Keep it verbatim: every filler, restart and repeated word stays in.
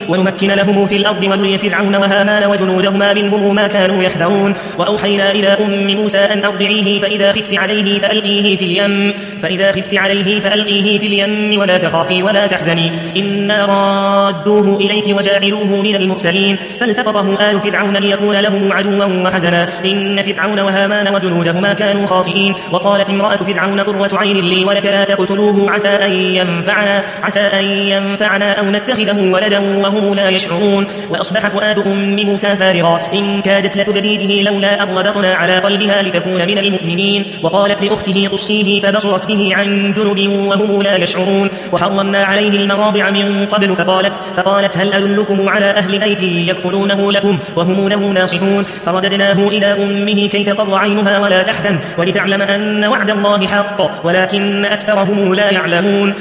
ونمكن لهم في الأرض ونري فرعون وهامان وجنودهما منهم ما كانوا يحذرون وأوحينا إلى أم موسى أن أرضعيه فإذا خفت عليه فألقيه في اليم فإذا خفت عليه فألقيه في اليم ولا تخافي ولا تحزني إنا رادوه إليك وجاعلوه من المرسلين فالتقطه آل فرعون ليكون لهم عدوا وحزنا إن فرعون وهامان وجنودهما كانوا خاطئين وقالت امرأة فرعون قرة عين لي ولك لا تقتلوه عسى أن ينفعنا عسى أن ينفعنا أو نتخذه ولدا وهم لا يشعرون وأصبح فؤاد أم موسى فارغا إن كادت لتبدي به لولا أن ربطنا على قلبها لتكون من المؤمنين وقالت لأخته قصيه فبصرت به عن جنب وهم لا يشعرون وحرمنا عليه المراضع من قبل فقالت, فقالت هل أدلكم على أهل بيت يكفلونه لكم وهم له ناصحون فرددناه إلى أمه كي تقر عينها ولا تحزن ولتعلم أن وعد الله حق ولكن أكثرهم لا يعلمون